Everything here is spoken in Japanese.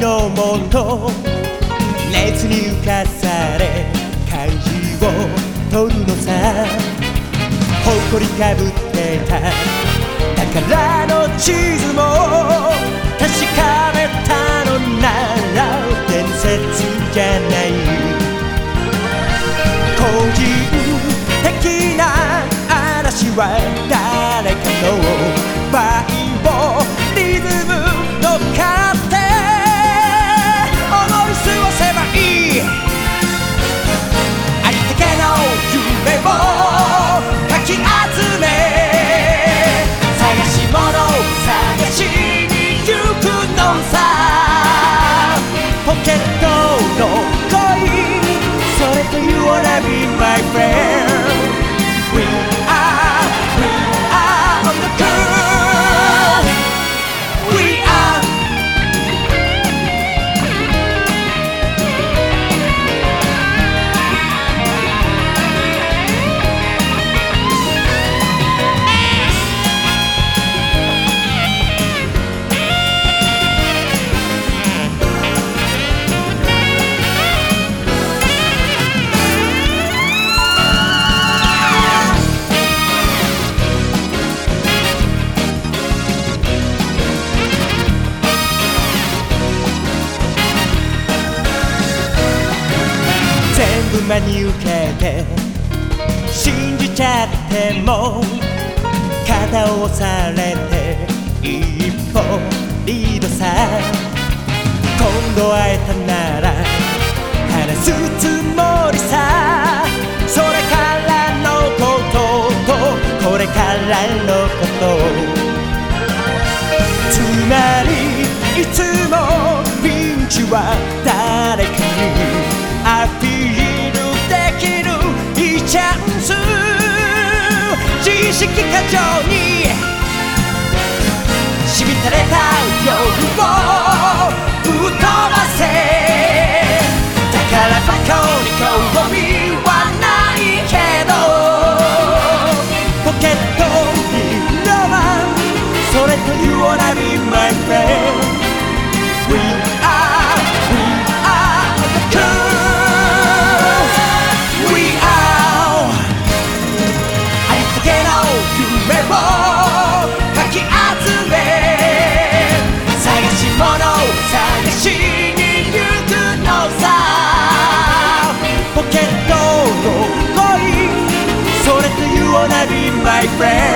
のもと熱に浮かされ漢字を取るのさ誇りかぶってた宝の地図も確かめたのなら伝説じゃない個人的な嵐は誰かのバイオリズム乗っかって思い過ごせばいいありったけの夢をかき集め探し物探しに行くのさポケットの恋それと You wanna be my friend We are on the curve We are全部真に受けて信じちゃっても肩を押されて一歩リードさ今度会えたなら話すつもりさそれからのこととこれからのことつまりいつもピンチは誰かにアピールできるいいチャンス自意識過剰にしみたれた夜を吹っ飛ばせだからバカに興味はないけどポケットにロマンそれと You wanna be my friend We are the curve夢をかき集め探し物探しに行くのさポケットの恋それと You wanna be my friend